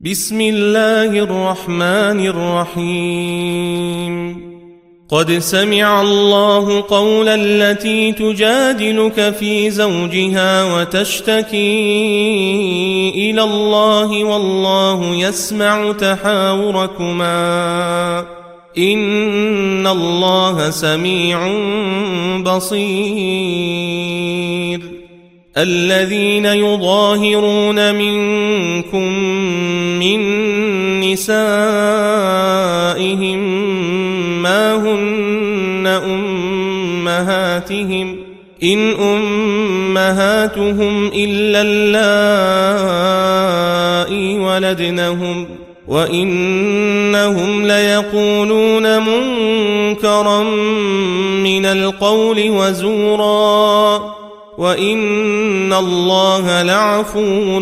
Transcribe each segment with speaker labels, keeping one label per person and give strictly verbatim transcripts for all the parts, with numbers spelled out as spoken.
Speaker 1: بسم الله الرحمن الرحيم قد سمع الله قول التي تجادلك في زوجها وتشتكي إلى الله والله يسمع تحاوركما إن الله سميع بصير الذين يظاهرون منكم من نسائهم ما هن أمهاتهم إن أمهاتهم إلا اللائي ولدنهم وإنهم ليقولون منكرا من القول وزورا وإن الله لعفو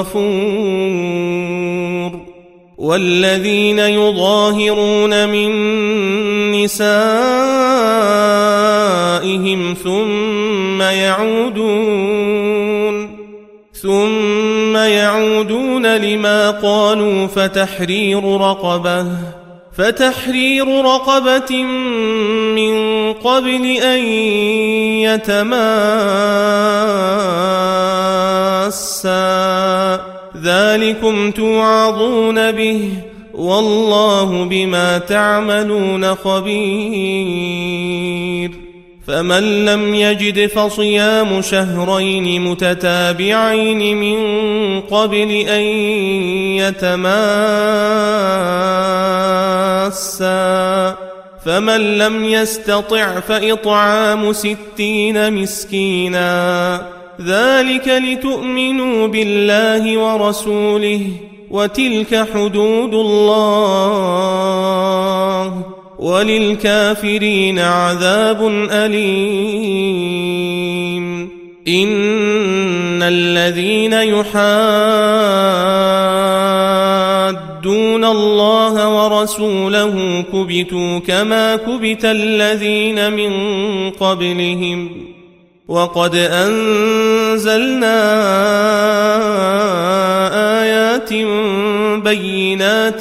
Speaker 1: غفور والذين يظاهرون من نسائهم ثم يعودون ثم يعودون لما قالوا فتحرير رقبة فتحرير رقبة من قبل أن يتماسا ذلكم توعظون به والله بما تعملون خبير فمن لم يجد فصيام شهرين متتابعين من قبل أن يتماسا فمن لم يستطع فإطعام ستين مسكينا ذلك لتؤمنوا بالله ورسوله وتلك حدود الله وللكافرين عذاب أليم إن الذين يحادون الله ورسوله كبتوا كما كبت الذين من قبلهم وقد أنزلنا آيات بينات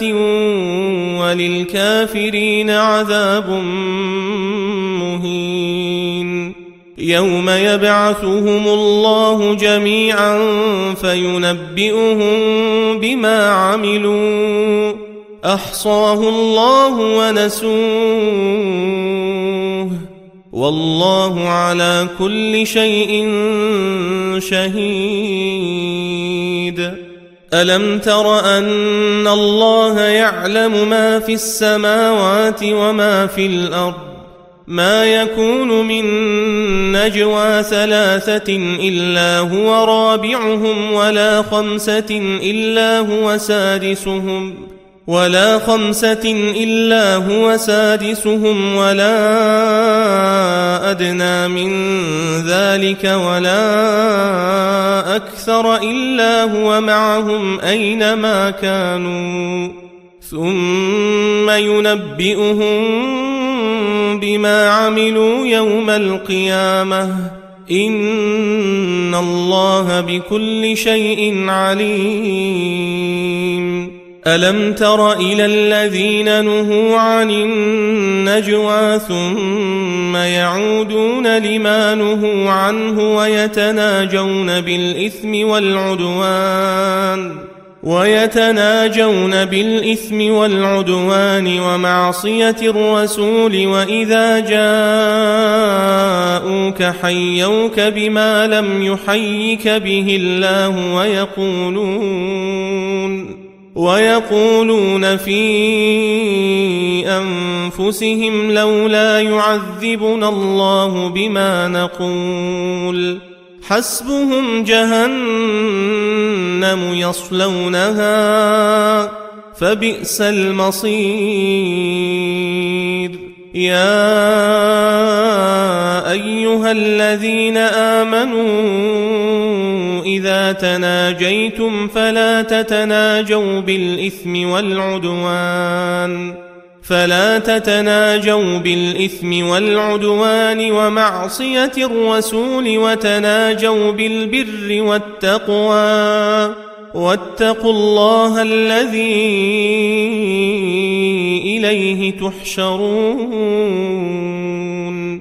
Speaker 1: وللكافرين عذاب مهين يوم يبعثهم الله جميعا فينبئهم بما عملوا أحصاه الله ونسوه والله على كل شيء شهيد ألم تر أن الله يعلم ما في السماوات وما في الأرض ما يكون من نجوى ثلاثة إلا هو رابعهم ولا خمسة إلا هو سادسهم ولا خمسة إلا هو سادسهم ولا أدنى من ذلك ولا أكثر إلا هو معهم أينما كانوا ثم ينبئهم بما عملوا يوم القيامة إن الله بكل شيء عليم ألم تر إلى الذين نهوا عن النجوى ثم يعودون لما نهوا عنه ويتناجون بالإثم والعدوان ويتناجون بالإثم والعدوان ومعصية الرسول وإذا جاءوك حيوك بما لم يحيك به الله ويقولون ويقولون في أنفسهم لولا يعذبنا الله بما نقول حسبهم جهنم يصلونها فبئس المصير يا أيها الذين آمنوا إذا تناجيتم فلا تتناجوا بالإثم والعدوان فلا تتناجوا بالإثم والعدوان ومعصية الرسول وتناجوا بالبر والتقوى واتقوا الله الذي إليه تحشرون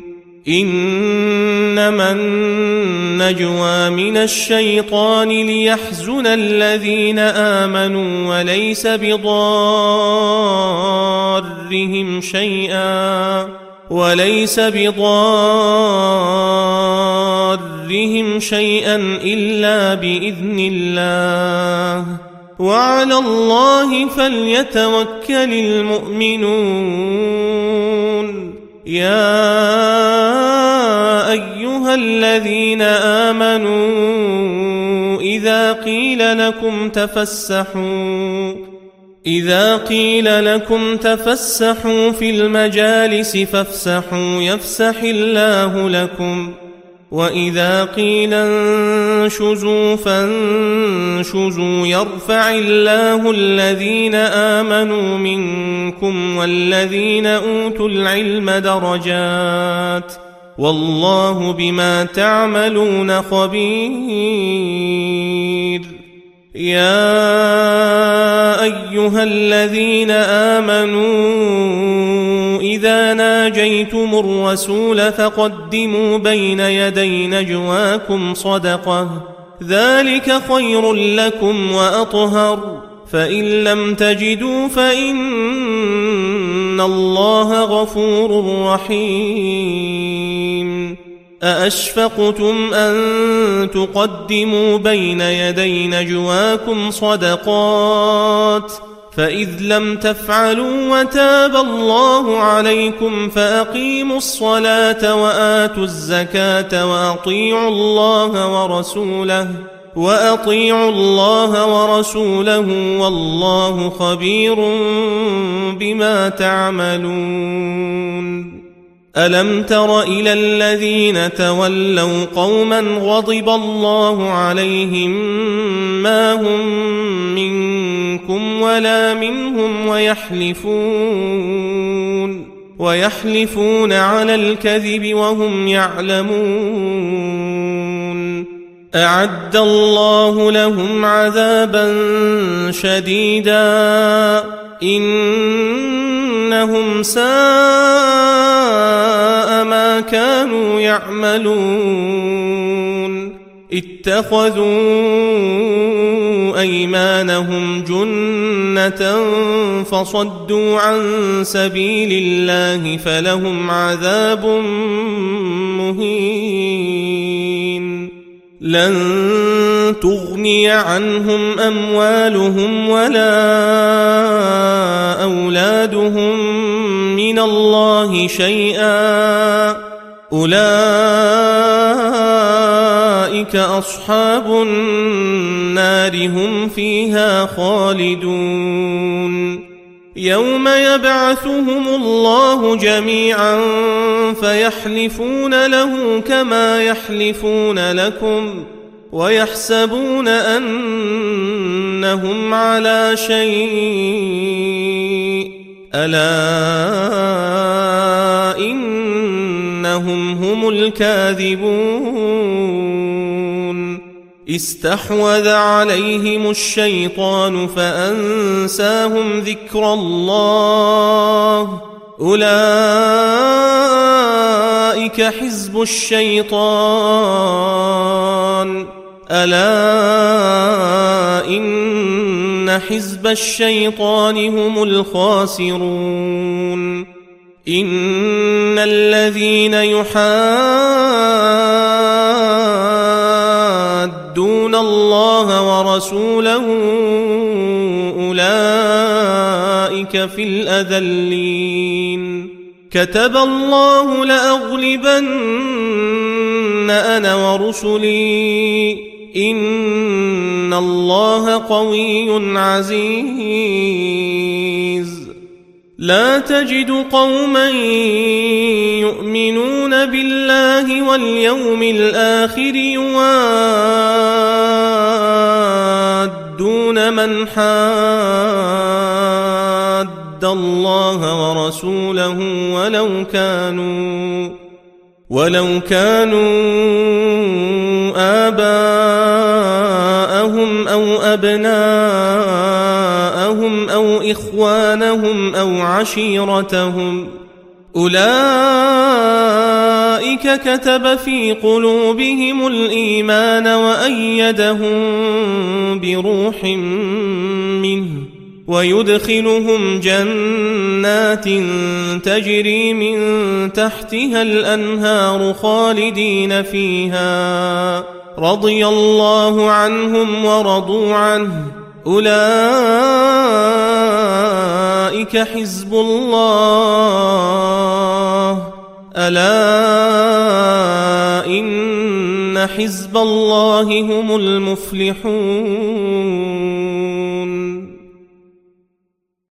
Speaker 1: إنما النجوى من الشيطان ليحزن الذين آمنوا وليس بضارهم شيئا وليس بضارهم شيئا إلا بإذن الله وعلى الله فليتوكل المؤمنون يا أيها الذين آمنوا إذا قيل لكم تفسحوا إذا قيل لكم تفسحوا في المجالس فافسحوا يفسح الله لكم وإذا قيل انشزوا فانشزوا يرفع الله الذين آمنوا منكم والذين أوتوا العلم درجات والله بما تعملون خبير يا أيها الذين آمنوا إذا ناجيتم الرسول فقدموا بين يدي نجواكم صدقة ذلك خير لكم وأطهر فإن لم تجدوا فإن الله غفور رحيم أأشفقتم أن تقدموا بين يدي نجواكم صدقات فإذ لم تفعلوا وتاب الله عليكم فأقيموا الصلاة وآتوا الزكاة وأطيعوا الله ورسوله وأطيعوا الله ورسوله والله خبير بما تعملون ألم تر إلى الذين تولوا قوما غضب الله عليهم ما هم منكم ولا منهم ويحلفون ويحلفون على الكذب وهم يعلمون أعد الله لهم عذابا شديدا إنهم ساء ما كانوا يعملون اتخذوا أيمانهم جنة فصدوا عن سبيل الله فلهم عذاب مهين لن تغني عنهم أموالهم ولا أولادهم من الله شيئا أولئك أصحاب النار هم فيها خالدون يوم يبعثهم الله جميعا فيحلفون له كما يحلفون لكم ويحسبون أنهم على شيء ألا إنهم هم الكاذبون استحوذ عليهم الشيطان فأنساهم ذكر الله أولئك حزب الشيطان ألا إن حزب الشيطان هم الخاسرون إن الذين يحادون الله ورسوله أولئك في الأذلين كتب الله لأغلبن أنا ورسلي إن الله قوي عزيز لا تجد قوما يؤمنون بالله واليوم الآخر يوادون من حاد الله ورسوله ولو كانوا ولو كانوا آباءهم أو أبناءهم أو إخوانهم أو عشيرتهم أولئك كتب في قلوبهم الإيمان وأيدهم بروح منه ويدخلهم جنات تجري من تحتها الأنهار خالدين فيها رضي الله عنهم ورضوا عنه أولئك حزب الله ألا إن حزب الله هم المفلحون.